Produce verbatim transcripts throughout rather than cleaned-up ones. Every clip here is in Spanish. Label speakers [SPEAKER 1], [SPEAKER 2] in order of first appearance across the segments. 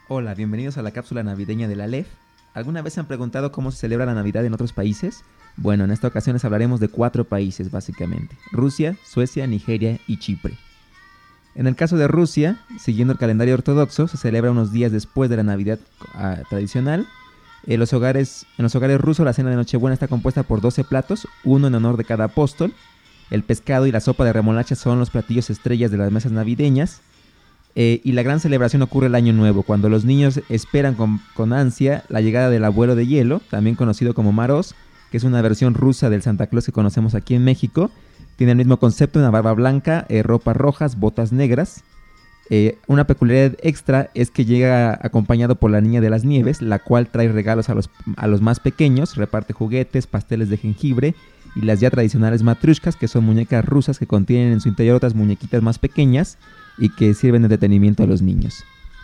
[SPEAKER 1] Hola, bienvenidos a la cápsula navideña de la L E F. ¿Alguna vez se han preguntado cómo se celebra la Navidad en otros países? Bueno, en esta ocasión les hablaremos de cuatro países básicamente: Rusia, Suecia, Nigeria y Chipre. En el caso de Rusia, siguiendo el calendario ortodoxo, se celebra unos días después de la Navidad uh, tradicional. En los, hogares, en los hogares rusos la cena de Nochebuena está compuesta por doce platos, uno en honor de cada apóstol. El pescado y la sopa de remolacha son los platillos estrellas de las mesas navideñas. Eh, y la gran celebración ocurre el Año Nuevo, cuando los niños esperan con, con ansia la llegada del abuelo de hielo, también conocido como Maroz, que es una versión rusa del Santa Claus que conocemos aquí en México. Tiene el mismo concepto, una barba blanca, eh, ropas rojas, botas negras. Eh, una peculiaridad extra es que llega acompañado por la Niña de las Nieves, la cual trae regalos a los, a los más pequeños, reparte juguetes, pasteles de jengibre y las ya tradicionales matrushkas, que son muñecas rusas que contienen en su interior otras muñequitas más pequeñas y que sirven de entretenimiento a los niños.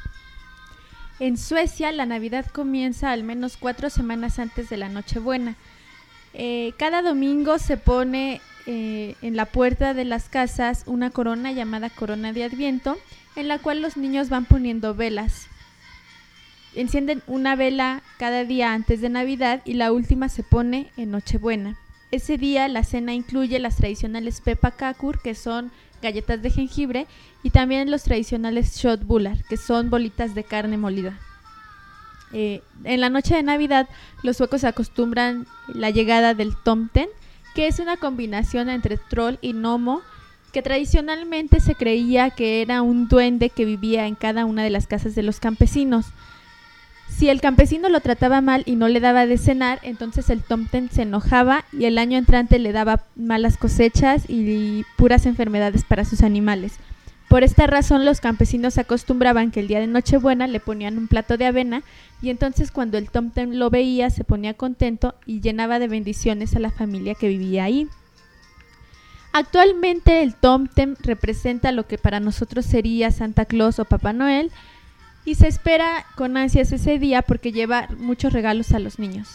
[SPEAKER 2] En Suecia, la Navidad comienza al menos cuatro semanas antes de la Nochebuena. Eh, cada domingo se pone eh, en la puerta de las casas una corona llamada corona de Adviento, en la cual los niños van poniendo velas. Encienden una vela cada día antes de Navidad y la última se pone en Nochebuena. Ese día la cena incluye las tradicionales pepakakur, que son galletas de jengibre, y también los tradicionales shotbullar, que son bolitas de carne molida. Eh, en la noche de Navidad, los suecos acostumbran la llegada del tomten, que es una combinación entre troll y gnomo, que tradicionalmente se creía que era un duende que vivía en cada una de las casas de los campesinos. Si el campesino lo trataba mal y no le daba de cenar, entonces el tomten se enojaba y el año entrante le daba malas cosechas y puras enfermedades para sus animales. Por esta razón, los campesinos acostumbraban que el día de Nochebuena le ponían un plato de avena y entonces cuando el tomten lo veía se ponía contento y llenaba de bendiciones a la familia que vivía ahí. Actualmente el tomten representa lo que para nosotros sería Santa Claus o Papá Noel, y se espera con ansias ese día porque lleva muchos regalos a los niños.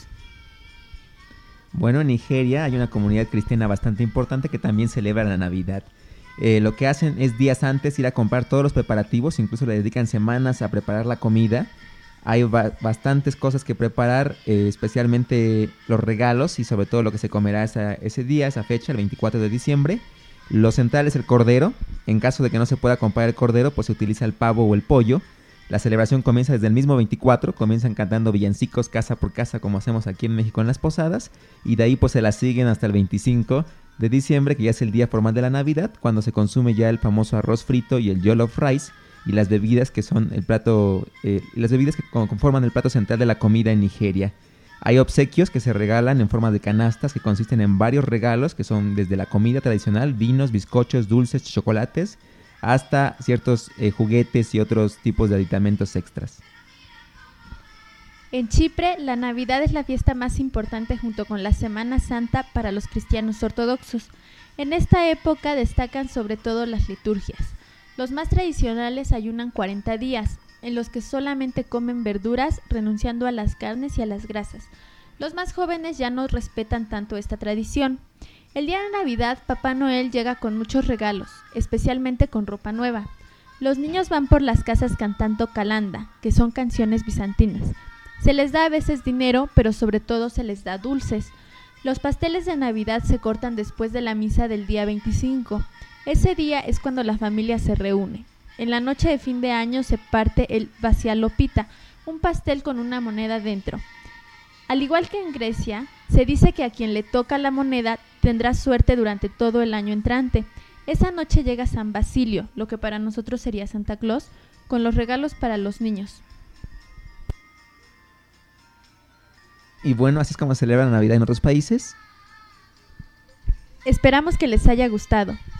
[SPEAKER 1] Bueno, en Nigeria hay una comunidad cristiana bastante importante que también celebra la Navidad. Eh, lo que hacen es días antes ir a comprar todos los preparativos, incluso le dedican semanas a preparar la comida. Hay ba- bastantes cosas que preparar, eh, especialmente los regalos y sobre todo lo que se comerá esa, ese día, esa fecha, el veinticuatro de diciembre. Lo central es el cordero. En caso de que no se pueda comprar el cordero, pues se utiliza el pavo o el pollo. La celebración comienza desde el mismo veinticuatro, comienzan cantando villancicos casa por casa como hacemos aquí en México en las posadas, y de ahí pues se la siguen hasta el veinticinco de diciembre, que ya es el día formal de la Navidad, cuando se consume ya el famoso arroz frito y el jollof rice y las bebidas que son el plato, eh, las bebidas que conforman el plato central de la comida en Nigeria. Hay obsequios que se regalan en forma de canastas que consisten en varios regalos que son desde la comida tradicional, vinos, bizcochos, dulces, chocolates, hasta ciertos eh, juguetes y otros tipos de aditamentos extras.
[SPEAKER 2] En Chipre, la Navidad es la fiesta más importante junto con la Semana Santa para los cristianos ortodoxos. En esta época destacan sobre todo las liturgias. Los más tradicionales ayunan cuarenta días, en los que solamente comen verduras, renunciando a las carnes y a las grasas. Los más jóvenes ya no respetan tanto esta tradición. El día de Navidad, Papá Noel llega con muchos regalos, especialmente con ropa nueva. Los niños van por las casas cantando calanda, que son canciones bizantinas. Se les da a veces dinero, pero sobre todo se les da dulces. Los pasteles de Navidad se cortan después de la misa del día veinticinco. Ese día es cuando la familia se reúne. En la noche de fin de año se parte el vasialopita, un pastel con una moneda dentro. Al igual que en Grecia, se dice que a quien le toca la moneda tendrá suerte durante todo el año entrante. Esa noche llega San Basilio, lo que para nosotros sería Santa Claus, con los regalos para los niños.
[SPEAKER 1] Y bueno, así es como se celebra la Navidad en otros países.
[SPEAKER 2] Esperamos que les haya gustado.